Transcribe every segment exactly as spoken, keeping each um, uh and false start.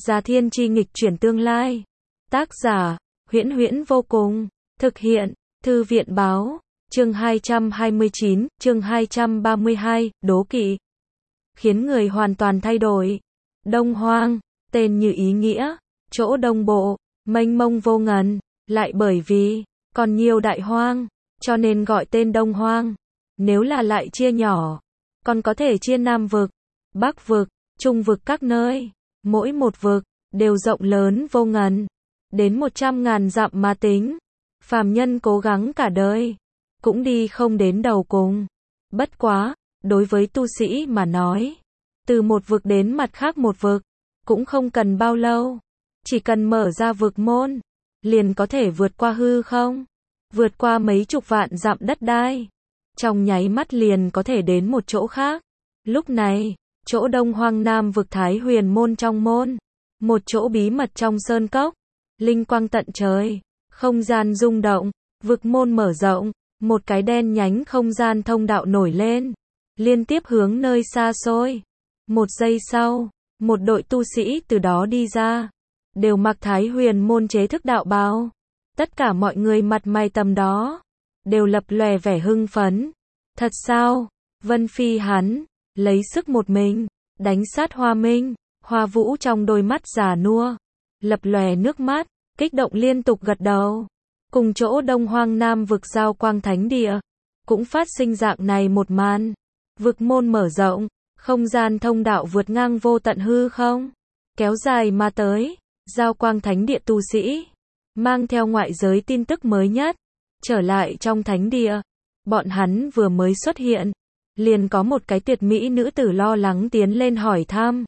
Già Thiên Chi nghịch chuyển tương lai. Tác giả, Huyễn Huyễn vô cùng. Thực hiện, Thư viện báo. Chương hai trăm hai mươi chín, chương hai trăm ba mươi hai, đố kỵ. Khiến người hoàn toàn thay đổi. Đông Hoang, tên như ý nghĩa, chỗ đông bộ, mênh mông vô ngần, lại bởi vì còn nhiều đại hoang, cho nên gọi tên Đông Hoang. Nếu là lại chia nhỏ, còn có thể chia Nam vực, Bắc vực, Trung vực các nơi. Mỗi một vực đều rộng lớn vô ngần, đến một trăm ngàn dặm mà tính. Phàm nhân cố gắng cả đời, cũng đi không đến đầu cùng. Bất quá, đối với tu sĩ mà nói, từ một vực đến mặt khác một vực, cũng không cần bao lâu. Chỉ cần mở ra vực môn, liền có thể vượt qua hư không, vượt qua mấy chục vạn dặm đất đai. Trong nháy mắt liền có thể đến một chỗ khác. Lúc này, chỗ Đông Hoang Nam vực Thái Huyền môn trong môn, một chỗ bí mật trong sơn cốc, linh quang tận trời, không gian rung động, vực môn mở rộng, một cái đen nhánh không gian thông đạo nổi lên, liên tiếp hướng nơi xa xôi. Một giây sau, một đội tu sĩ từ đó đi ra, đều mặc Thái Huyền môn chế thức đạo bào. Tất cả mọi người mặt mày tầm đó, đều lập lòe vẻ hưng phấn. Thật sao? Vân Phi hắn, lấy sức một mình, đánh sát Hoa Minh. Hoa Vũ trong đôi mắt già nua, lập lòe nước mắt, kích động liên tục gật đầu. Cùng chỗ Đông Hoang Nam vực giao quang thánh địa, cũng phát sinh dạng này một màn. Vực môn mở rộng, không gian thông đạo vượt ngang vô tận hư không, kéo dài mà tới. Giao quang thánh địa tu sĩ, mang theo ngoại giới tin tức mới nhất, trở lại trong thánh địa. Bọn hắn vừa mới xuất hiện, liền có một cái tuyệt mỹ nữ tử lo lắng tiến lên hỏi thăm.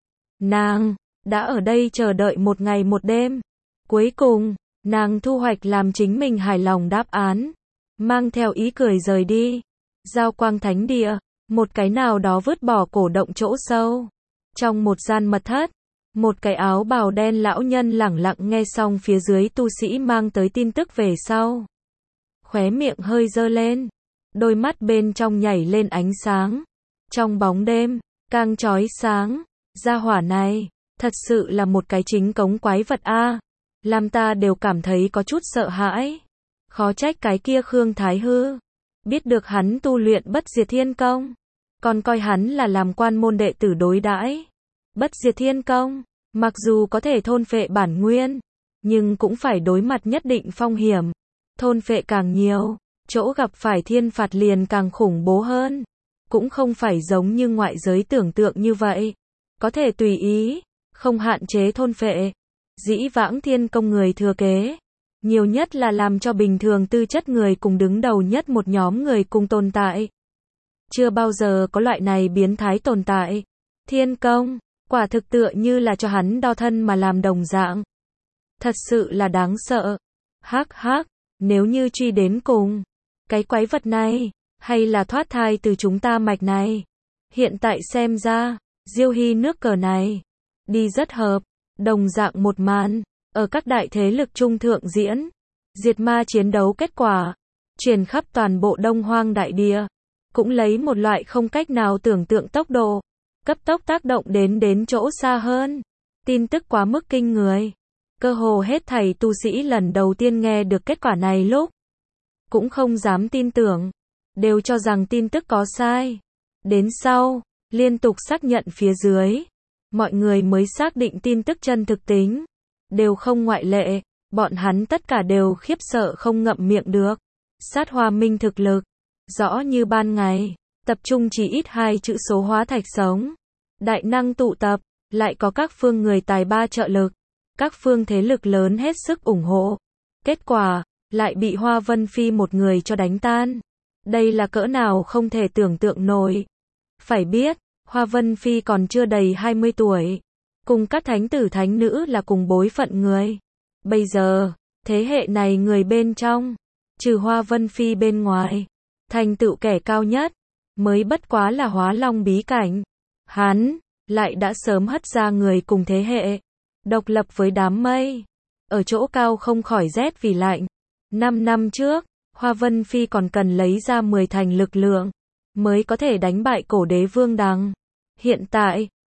Nàng đã ở đây chờ đợi một ngày một đêm. Cuối cùng, nàng thu hoạch làm chính mình hài lòng đáp án, mang theo ý cười rời đi. Giao quang thánh địa, một cái nào đó vứt bỏ cổ động chỗ sâu. Trong một gian mật thất, một cái áo bào đen lão nhân lẳng lặng nghe xong phía dưới tu sĩ mang tới tin tức về sau. Khóe miệng hơi dơ lên, đôi mắt bên trong nhảy lên ánh sáng. Trong bóng đêm, càng chói sáng, gia hỏa này, thật sự là một cái chính cống quái vật a, làm ta đều cảm thấy có chút sợ hãi. Khó trách cái kia Khương Thái Hư, biết được hắn tu luyện bất diệt thiên công, còn coi hắn là làm quan môn đệ tử đối đãi. Bất diệt thiên công, mặc dù có thể thôn phệ bản nguyên, nhưng cũng phải đối mặt nhất định phong hiểm. Thôn phệ càng nhiều, chỗ gặp phải thiên phạt liền càng khủng bố hơn. Cũng không phải giống như ngoại giới tưởng tượng như vậy, có thể tùy ý, không hạn chế thôn phệ. Dĩ vãng thiên công người thừa kế, nhiều nhất là làm cho bình thường tư chất người cùng đứng đầu nhất một nhóm người cùng tồn tại. Chưa bao giờ có loại này biến thái tồn tại. Thiên công, quả thực tựa như là cho hắn đo thân mà làm đồng dạng. Thật sự là đáng sợ. Hắc hắc, nếu như truy đến cùng, cái quái vật này, hay là thoát thai từ chúng ta mạch này. Hiện tại xem ra, Diêu Hy nước cờ này, đi rất hợp. Đồng dạng một màn, ở các đại thế lực trung thượng diễn. Diệt ma chiến đấu kết quả, truyền khắp toàn bộ Đông Hoang đại địa. Cũng lấy một loại không cách nào tưởng tượng tốc độ, cấp tốc tác động đến đến chỗ xa hơn. Tin tức quá mức kinh người. Cơ hồ hết thảy tu sĩ lần đầu tiên nghe được kết quả này lúc, cũng không dám tin tưởng, đều cho rằng tin tức có sai. Đến sau, liên tục xác nhận phía dưới, mọi người mới xác định tin tức chân thực tính. Đều không ngoại lệ, bọn hắn tất cả đều khiếp sợ không ngậm miệng được. Sát Hoa Minh thực lực, rõ như ban ngày, tập trung chỉ ít hai chữ số hóa thạch sống. Đại năng tụ tập, lại có các phương người tài ba trợ lực. Các phương thế lực lớn hết sức ủng hộ. Kết quả, lại bị Hoa Vân Phi một người cho đánh tan. Đây là cỡ nào không thể tưởng tượng nổi. Phải biết, Hoa Vân Phi còn chưa đầy hai mươi tuổi. Cùng các thánh tử thánh nữ là cùng bối phận người. Bây giờ, thế hệ này người bên trong, trừ Hoa Vân Phi bên ngoài, thành tựu kẻ cao nhất, mới bất quá là Hóa Long bí cảnh. Hắn, lại đã sớm hất ra người cùng thế hệ. Độc lập với đám mây. Ở chỗ cao không khỏi rét vì lạnh. Năm năm trước, Hoa Vân Phi còn cần lấy ra mười thành lực lượng, mới có thể đánh bại cổ đế Vương Đằng. Hiện tại,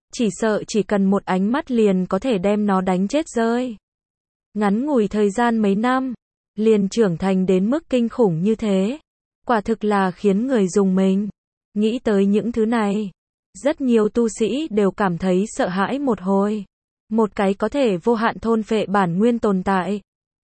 chỉ sợ chỉ cần một ánh mắt liền có thể đem nó đánh chết rơi. Ngắn ngủi thời gian mấy năm, liền trưởng thành đến mức kinh khủng như thế. Quả thực là khiến người rùng mình. Nghĩ tới những thứ này, rất nhiều tu sĩ đều cảm thấy sợ hãi một hồi. Một cái có thể vô hạn thôn phệ bản nguyên tồn tại.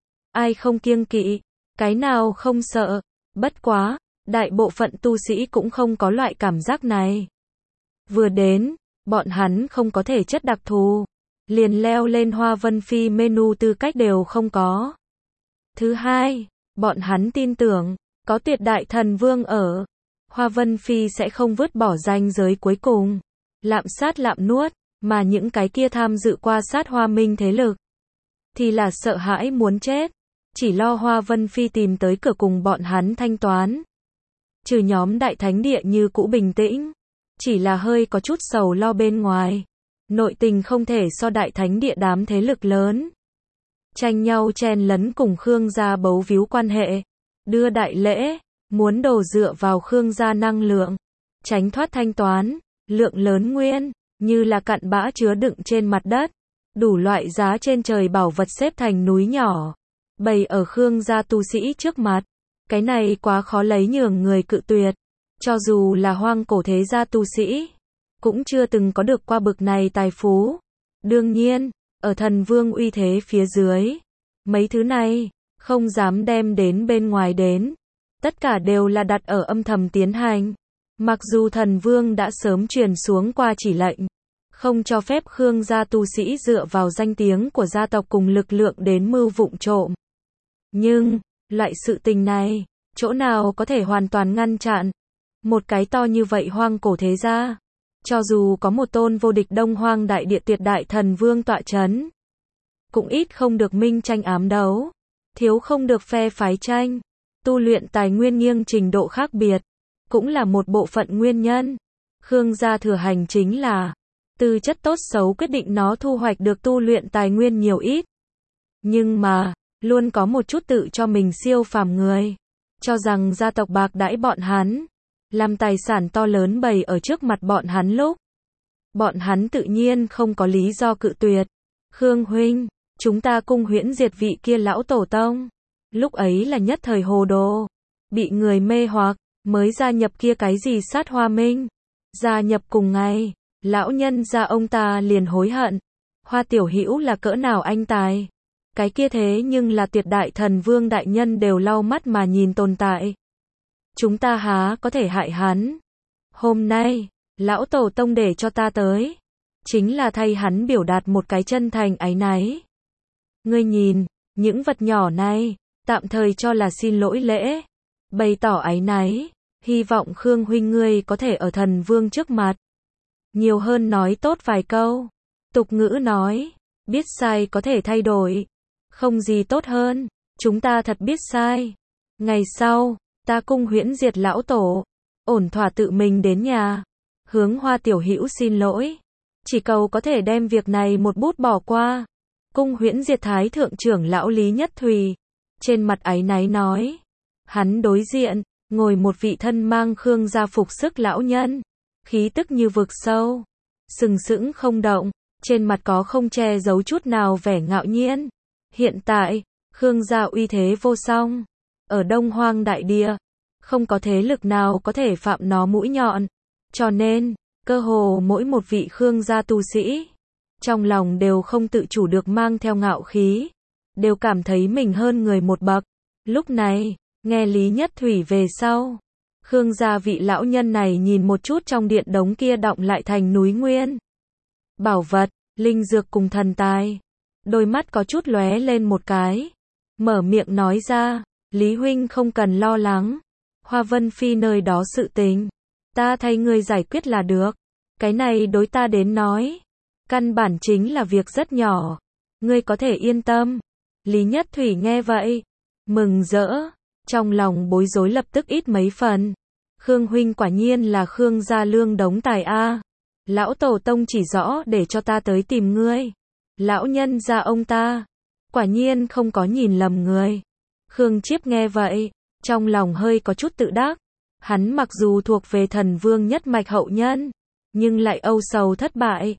Ai không kiêng kỵ, cái nào không sợ. Bất quá, đại bộ phận tu sĩ cũng không có loại cảm giác này. Vừa đến, bọn hắn không có thể chất đặc thù, liền leo lên Hoa Vân Phi menu tư cách đều không có. Thứ hai, bọn hắn tin tưởng, có tuyệt đại thần vương ở, Hoa Vân Phi sẽ không vứt bỏ ranh giới cuối cùng, lạm sát lạm nuốt, mà những cái kia tham dự qua sát Hoa Minh thế lực, thì là sợ hãi muốn chết, chỉ lo Hoa Vân Phi tìm tới cửa cùng bọn hắn thanh toán. Trừ nhóm đại thánh địa như cũ bình tĩnh, chỉ là hơi có chút sầu lo bên ngoài. Nội tình không thể so đại thánh địa đám thế lực lớn. Tranh nhau chen lấn cùng Khương gia bấu víu quan hệ. Đưa đại lễ, muốn đổ dựa vào Khương gia năng lượng. Tránh thoát thanh toán, lượng lớn nguyên, như là cặn bã chứa đựng trên mặt đất. Đủ loại giá trên trời bảo vật xếp thành núi nhỏ. Bày ở Khương gia tu sĩ trước mặt. Cái này quá khó lấy nhường người cự tuyệt. Cho dù là hoang cổ thế gia tu sĩ, cũng chưa từng có được qua bực này tài phú. Đương nhiên, ở thần vương uy thế phía dưới, mấy thứ này, không dám đem đến bên ngoài đến. Tất cả đều là đặt ở âm thầm tiến hành. Mặc dù thần vương đã sớm truyền xuống qua chỉ lệnh, không cho phép Khương gia tu sĩ dựa vào danh tiếng của gia tộc cùng lực lượng đến mưu vụng trộm. Nhưng, loại sự tình này, chỗ nào có thể hoàn toàn ngăn chặn. Một cái to như vậy hoang cổ thế gia, cho dù có một tôn vô địch Đông Hoang đại địa tuyệt đại thần vương tọa chấn, cũng ít không được minh tranh ám đấu, thiếu không được phe phái tranh, tu luyện tài nguyên nghiêng trình độ khác biệt, cũng là một bộ phận nguyên nhân. Khương gia thừa hành chính là, tư chất tốt xấu quyết định nó thu hoạch được tu luyện tài nguyên nhiều ít. Nhưng mà, luôn có một chút tự cho mình siêu phàm người, cho rằng gia tộc bạc đãi bọn hắn, làm tài sản to lớn bày ở trước mặt bọn hắn lúc. Bọn hắn tự nhiên không có lý do cự tuyệt. Khương huynh, chúng ta cung huyễn diệt vị kia lão tổ tông. Lúc ấy là nhất thời hồ đồ, bị người mê hoặc, mới gia nhập kia cái gì sát Hoa Minh. Gia nhập cùng ngày, lão nhân gia ông ta liền hối hận. Hoa tiểu hữu là cỡ nào anh tài. Cái kia thế nhưng là tuyệt đại thần vương đại nhân đều lau mắt mà nhìn tồn tại. Chúng ta há có thể hại hắn. Hôm nay, lão tổ tông để cho ta tới, chính là thay hắn biểu đạt một cái chân thành áy náy. Ngươi nhìn, những vật nhỏ này, tạm thời cho là xin lỗi lễ, bày tỏ áy náy, hy vọng Khương huynh ngươi có thể ở thần vương trước mặt. Nhiều hơn nói tốt vài câu. Tục ngữ nói, biết sai có thể thay đổi. Không gì tốt hơn, chúng ta thật biết sai. Ngày sau, ta cung huyễn diệt lão tổ, ổn thỏa tự mình đến nhà, hướng Hoa tiểu hữu xin lỗi, chỉ cầu có thể đem việc này một bút bỏ qua. Cung huyễn diệt thái thượng trưởng lão Lý Nhất Thùy, trên mặt áy náy nói, hắn đối diện, ngồi một vị thân mang Khương gia phục sức lão nhân, khí tức như vực sâu, sừng sững không động, trên mặt có không che giấu chút nào vẻ ngạo nhiên. Hiện tại, Khương gia uy thế vô song. Ở Đông Hoang đại địa, không có thế lực nào có thể phạm nó mũi nhọn. Cho nên, cơ hồ mỗi một vị Khương gia tu sĩ, trong lòng đều không tự chủ được mang theo ngạo khí, đều cảm thấy mình hơn người một bậc. Lúc này, nghe Lý Nhất Thủy về sau, Khương gia vị lão nhân này nhìn một chút trong điện đống kia đọng lại thành núi nguyên. Bảo vật, linh dược cùng thần tài. Đôi mắt có chút lóe lên một cái. Mở miệng nói ra, Lý huynh không cần lo lắng. Hoa Vân Phi nơi đó sự tình, ta thay ngươi giải quyết là được. Cái này đối ta đến nói, căn bản chính là việc rất nhỏ. Ngươi có thể yên tâm. Lý Nhất Thủy nghe vậy, mừng rỡ, trong lòng bối rối lập tức ít mấy phần. Khương huynh quả nhiên là Khương gia lương đống tài a. Lão tổ tông chỉ rõ để cho ta tới tìm ngươi. Lão nhân gia ông ta, quả nhiên không có nhìn lầm người. Khương Chiếp nghe vậy, trong lòng hơi có chút tự đắc. Hắn mặc dù thuộc về thần vương nhất mạch hậu nhân, nhưng lại âu sầu thất bại.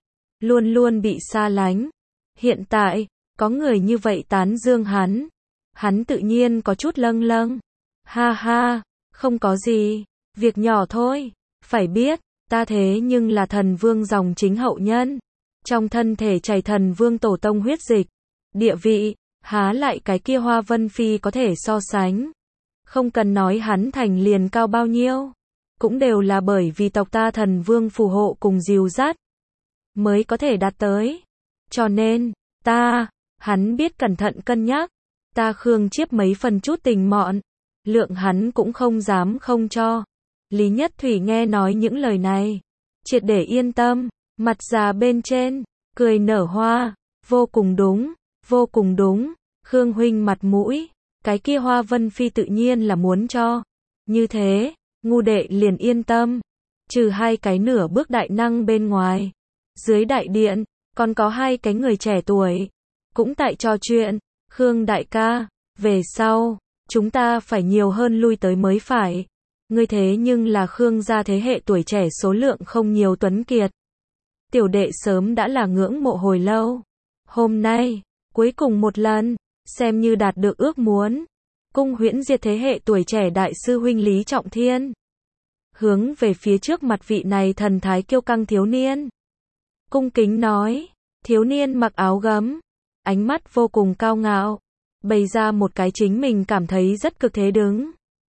luôn luôn bị xa lánh. Hiện tại, có người như vậy tán dương hắn. Hắn tự nhiên có chút lâng lâng. Ha ha, không có gì, việc nhỏ thôi. Phải biết, ta thế nhưng là thần vương dòng chính hậu nhân. Trong thân thể chảy thần vương tổ tông huyết dịch. Địa vị, há lại cái kia Hoa Vân Phi có thể so sánh. Không cần nói hắn thành liền cao bao nhiêu. Cũng đều là bởi vì tộc ta thần vương phù hộ cùng dìu dắt. Mới có thể đạt tới. Cho nên, ta, hắn biết cẩn thận cân nhắc. Ta Khương Chiếp mấy phần chút tình mọn. Lượng hắn cũng không dám không cho. Lý Nhất Thủy nghe nói những lời này. Triệt để yên tâm. Mặt già bên trên. Cười nở hoa. Vô cùng đúng. Vô cùng đúng. Khương huynh mặt mũi. Cái kia Hoa Vân Phi tự nhiên là muốn cho. Như thế, ngu đệ liền yên tâm. Trừ hai cái nửa bước đại năng bên ngoài. Dưới đại điện, còn có hai cái người trẻ tuổi. Cũng tại trò chuyện. Khương đại ca, về sau, chúng ta phải nhiều hơn lui tới mới phải. Ngươi thế nhưng là Khương gia thế hệ tuổi trẻ số lượng không nhiều tuấn kiệt. Tiểu đệ sớm đã là ngưỡng mộ hồi lâu. Hôm nay, cuối cùng một lần, xem như đạt được ước muốn. Cung Huyễn Diệt thế hệ tuổi trẻ đại sư huynh Lý Trọng Thiên. Hướng về phía trước mặt vị này thần thái kiêu căng thiếu niên. Cung kính nói, thiếu niên mặc áo gấm. Ánh mắt vô cùng cao ngạo. Bày ra một cái chính mình cảm thấy rất cực thế đứng.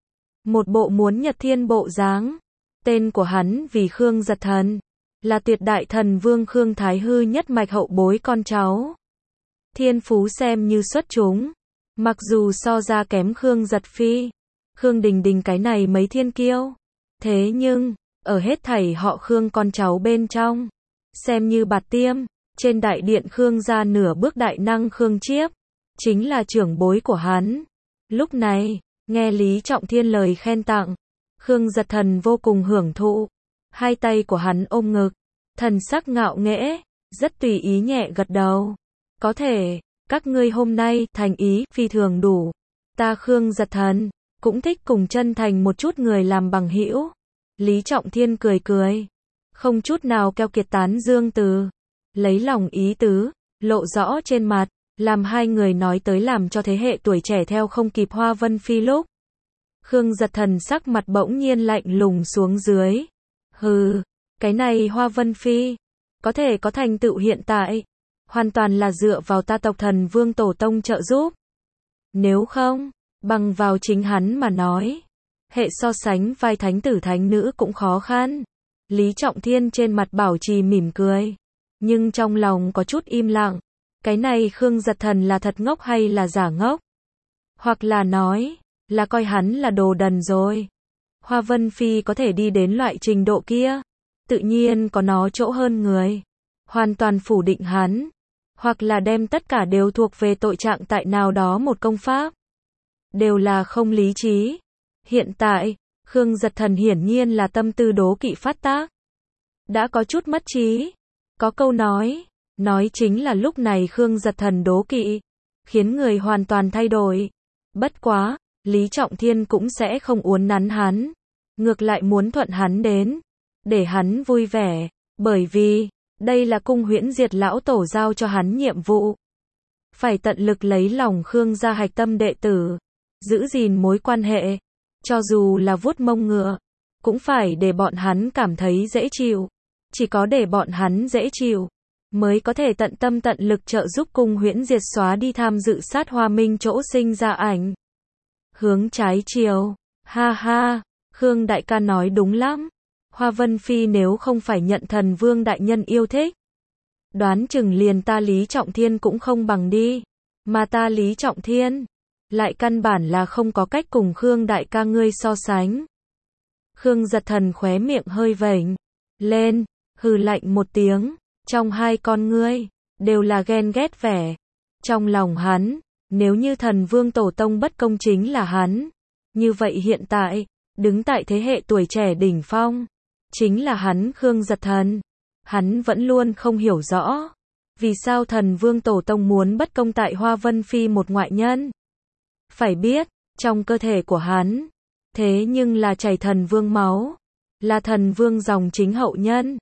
Một bộ muốn nhật thiên bộ dáng. Tên của hắn vì Khương Giật Thần. Là tuyệt đại thần vương Khương Thái Hư nhất mạch hậu bối con cháu. Thiên phú xem như xuất chúng. Mặc dù so ra kém Khương Giật Phi. Khương Đình Đình cái này mấy thiên kiêu. Thế nhưng, ở hết thảy họ Khương con cháu bên trong. Xem như bạt tiêm. Trên đại điện Khương gia nửa bước đại năng Khương Chiếp. Chính là trưởng bối của hắn. Lúc này, nghe Lý Trọng Thiên lời khen tặng. Khương Giật Thần vô cùng hưởng thụ. Hai tay của hắn ôm ngực. Thần sắc ngạo nghễ. Rất tùy ý nhẹ gật đầu. Có thể, các ngươi hôm nay thành ý phi thường đủ. Ta Khương Giật Thần cũng thích cùng chân thành một chút người làm bằng hữu. Lý Trọng Thiên cười cười. Không chút nào keo kiệt tán dương từ. Lấy lòng ý tứ, lộ rõ trên mặt. Làm hai người nói tới làm cho thế hệ tuổi trẻ theo không kịp Hoa Vân Phi lúc. Khương Giật Thần sắc mặt bỗng nhiên lạnh lùng xuống dưới. Hừ, cái này Hoa Vân Phi, có thể có thành tựu hiện tại, hoàn toàn là dựa vào ta tộc thần vương tổ tông trợ giúp. Nếu không, bằng vào chính hắn mà nói, hệ so sánh vai thánh tử thánh nữ cũng khó khăn. Lý Trọng Thiên trên mặt bảo trì mỉm cười, nhưng trong lòng có chút im lặng. Cái này Khương Giật Thần là thật ngốc hay là giả ngốc? Hoặc là nói, là coi hắn là đồ đần rồi. Hoa Vân Phi có thể đi đến loại trình độ kia, tự nhiên có nó chỗ hơn người. Hoàn toàn phủ định hắn, hoặc là đem tất cả đều thuộc về tội trạng tại nào đó một công pháp. Đều là không lý trí. Hiện tại, Khương Giật Thần hiển nhiên là tâm tư đố kỵ phát tác. Đã có chút mất trí. Có câu nói, nói chính là lúc này Khương Giật Thần đố kỵ, khiến người hoàn toàn thay đổi. Bất quá, Lý Trọng Thiên cũng sẽ không uốn nắn hắn. Ngược lại muốn thuận hắn đến, để hắn vui vẻ. Bởi vì, đây là Cung Huyễn Diệt lão tổ giao cho hắn nhiệm vụ. Phải tận lực lấy lòng Khương gia hạch tâm đệ tử. Giữ gìn mối quan hệ. Cho dù là vuốt mông ngựa, cũng phải để bọn hắn cảm thấy dễ chịu. Chỉ có để bọn hắn dễ chịu, mới có thể tận tâm tận lực trợ giúp Cung Huyễn Diệt xóa đi tham dự sát Hoa Minh chỗ sinh ra ảnh. Hướng trái chiều. Ha ha, Khương đại ca nói đúng lắm. Hoa Vân Phi nếu không phải nhận thần vương đại nhân yêu thích, đoán chừng liền ta Lý Trọng Thiên cũng không bằng đi. Mà ta Lý Trọng Thiên, lại căn bản là không có cách cùng Khương đại ca ngươi so sánh. Khương Giật Thần khóe miệng hơi vểnh lên, hừ lạnh một tiếng. Trong hai con ngươi, đều là ghen ghét vẻ. Trong lòng hắn, nếu như thần vương tổ tông bất công chính là hắn, như vậy hiện tại, đứng tại thế hệ tuổi trẻ đỉnh phong, chính là hắn Khương Giật Thần. Hắn vẫn luôn không hiểu rõ, vì sao thần vương tổ tông muốn bất công tại Hoa Vân Phi một ngoại nhân. Phải biết, trong cơ thể của hắn, thế nhưng là chảy thần vương máu, là thần vương dòng chính hậu nhân.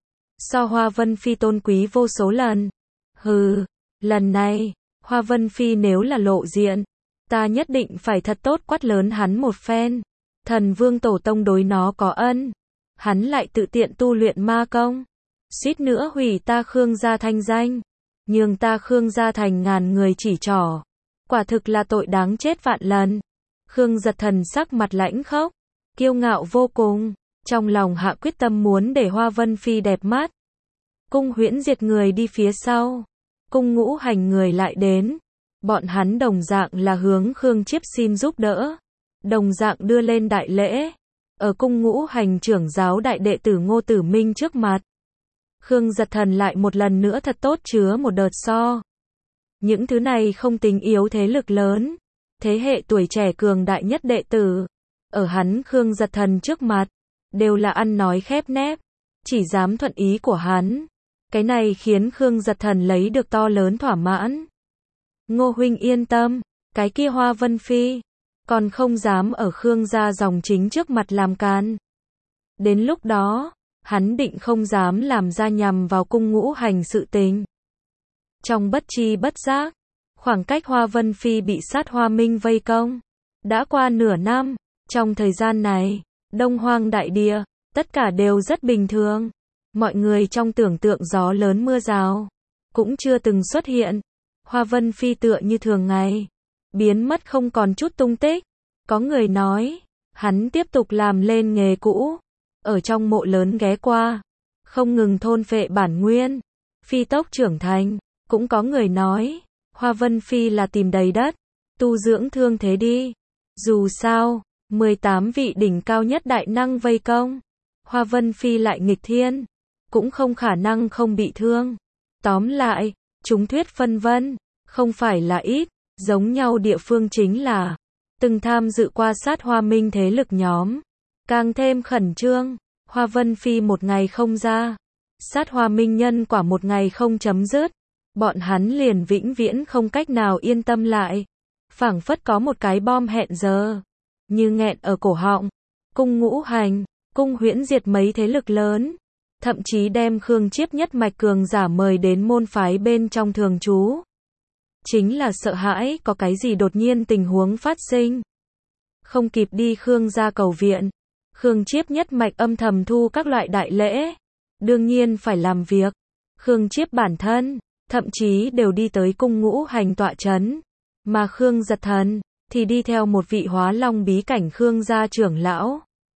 so Hoa Vân Phi tôn quý vô số lần. Hừ, lần này, Hoa Vân Phi nếu là lộ diện, ta nhất định phải thật tốt quát lớn hắn một phen. Thần Vương Tổ Tông đối nó có ân, hắn lại tự tiện tu luyện ma công, suýt nữa hủy ta Khương gia thanh danh, nhường ta Khương gia thành ngàn người chỉ trỏ. Quả thực là tội đáng chết vạn lần. Khương Giật Thần sắc mặt lãnh khốc, kiêu ngạo vô cùng, trong lòng hạ quyết tâm muốn để Hoa Vân Phi đẹp mắt. Cung Huyễn Diệt người đi phía sau, Cung Ngũ Hành người lại đến. Bọn hắn đồng dạng là hướng Khương Chiếp xin giúp đỡ, đồng dạng đưa lên đại lễ. Ở Cung Ngũ Hành trưởng giáo đại đệ tử Ngô Tử Minh trước mặt, Khương Giật Thần lại một lần nữa thật tốt chứa một đợt so. Những thứ này không tính yếu thế lực lớn, thế hệ tuổi trẻ cường đại nhất đệ tử, ở hắn Khương Giật Thần trước mặt, đều là ăn nói khép nép, chỉ dám thuận ý của hắn. Cái này khiến Khương Giật Thần lấy được to lớn thỏa mãn. Ngô huynh yên tâm, cái kia Hoa Vân Phi, còn không dám ở Khương gia dòng chính trước mặt làm can. Đến lúc đó, hắn định không dám làm ra nhằm vào Cung Ngũ Hành sự tình. Trong bất chi bất giác, khoảng cách Hoa Vân Phi bị sát Hoa Minh vây công, đã qua nửa năm. Trong thời gian này, Đông Hoang đại địa, tất cả đều rất bình thường. Mọi người trong tưởng tượng gió lớn mưa rào, cũng chưa từng xuất hiện. Hoa Vân Phi tựa như thường ngày, biến mất không còn chút tung tích. Có người nói, hắn tiếp tục làm lên nghề cũ, ở trong mộ lớn ghé qua, không ngừng thôn phệ bản nguyên, phi tốc trưởng thành. Cũng có người nói, Hoa Vân Phi là tìm đầy đất, tu dưỡng thương thế đi. Dù sao, mười tám vị đỉnh cao nhất đại năng vây công, Hoa Vân Phi lại nghịch thiên, cũng không khả năng không bị thương. Tóm lại, chúng thuyết phân vân, không phải là ít, giống nhau địa phương chính là, từng tham dự qua sát Hoa Minh thế lực nhóm, càng thêm khẩn trương. Hoa Vân Phi một ngày không ra, sát Hoa Minh nhân quả một ngày không chấm dứt, bọn hắn liền vĩnh viễn không cách nào yên tâm lại. Phảng phất có một cái bom hẹn giờ, như nghẹn ở cổ họng. Cung Ngũ Hành, Cung Huyễn Diệt mấy thế lực lớn, thậm chí đem Khương Chiếp nhất mạch cường giả mời đến môn phái bên trong thường trú. Chính là sợ hãi có cái gì đột nhiên tình huống phát sinh. Không kịp đi Khương gia cầu viện, Khương Chiếp nhất mạch âm thầm thu các loại đại lễ, đương nhiên phải làm việc. Khương Chiếp bản thân, thậm chí đều đi tới Cung Ngũ Hành tọa trấn, mà Khương Giật Thần thì đi theo một vị Hóa Long bí cảnh Khương gia trưởng lão,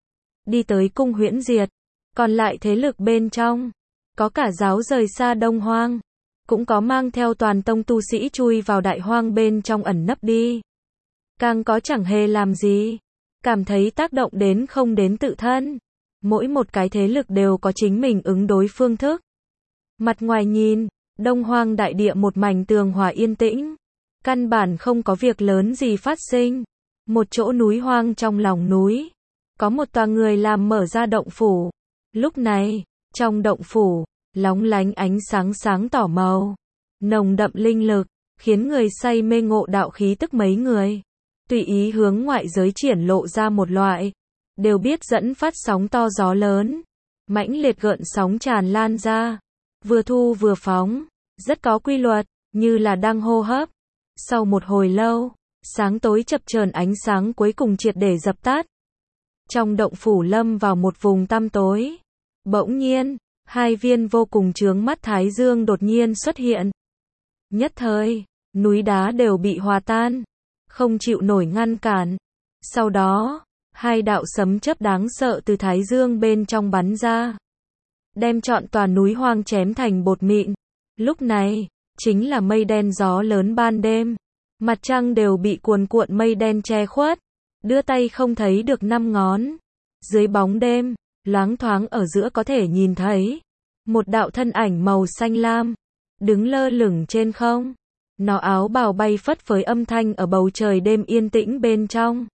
đi tới Cung Huyễn Diệt. Còn lại thế lực bên trong, có cả giáo rời xa Đông Hoang, cũng có mang theo toàn tông tu sĩ chui vào Đại Hoang bên trong ẩn nấp đi. Càng có chẳng hề làm gì, cảm thấy tác động đến không đến tự thân. Mỗi một cái thế lực đều có chính mình ứng đối phương thức. Mặt ngoài nhìn, Đông Hoang đại địa một mảnh tường hòa yên tĩnh, căn bản không có việc lớn gì phát sinh. Một chỗ núi hoang trong lòng núi, có một tòa người làm mở ra động phủ. Lúc này, trong động phủ, lóng lánh ánh sáng sáng tỏ màu, nồng đậm linh lực, khiến người say mê ngộ đạo khí tức mấy người. Tùy ý hướng ngoại giới triển lộ ra một loại, đều biết dẫn phát sóng to gió lớn, mãnh liệt gợn sóng tràn lan ra, vừa thu vừa phóng, rất có quy luật, như là đang hô hấp. Sau một hồi lâu, sáng tối chập chờn ánh sáng cuối cùng triệt để dập tắt. Trong động phủ lâm vào một vùng tăm tối. Bỗng nhiên, hai viên vô cùng chướng mắt thái dương đột nhiên xuất hiện. Nhất thời, núi đá đều bị hòa tan, không chịu nổi ngăn cản. Sau đó, hai đạo sấm chớp đáng sợ từ thái dương bên trong bắn ra, đem trọn tòa núi hoang chém thành bột mịn. Lúc này, chính là mây đen gió lớn ban đêm, mặt trăng đều bị cuồn cuộn mây đen che khuất, đưa tay không thấy được năm ngón. Dưới bóng đêm, loáng thoáng ở giữa có thể nhìn thấy một đạo thân ảnh màu xanh lam, đứng lơ lửng trên không. Nó áo bào bay phất phới, âm thanh ở bầu trời đêm yên tĩnh bên trong,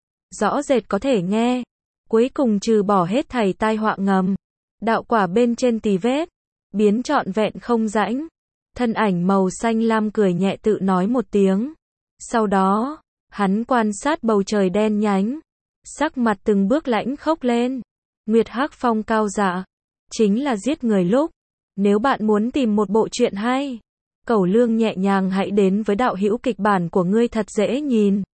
rõ rệt có thể nghe. Cuối cùng trừ bỏ hết thảy tai họa ngầm, đạo quả bên trên tì vết, biến trọn vẹn không rãnh. Thân ảnh màu xanh lam cười nhẹ tự nói một tiếng. Sau đó, hắn quan sát bầu trời đen nhánh, sắc mặt từng bước lãnh khốc lên. Nguyệt Hắc Phong cao dạ, chính là giết người lúc Nếu bạn muốn tìm một bộ truyện hay, cẩu lương nhẹ nhàng hãy đến với đạo hữu kịch bản của ngươi thật dễ nhìn.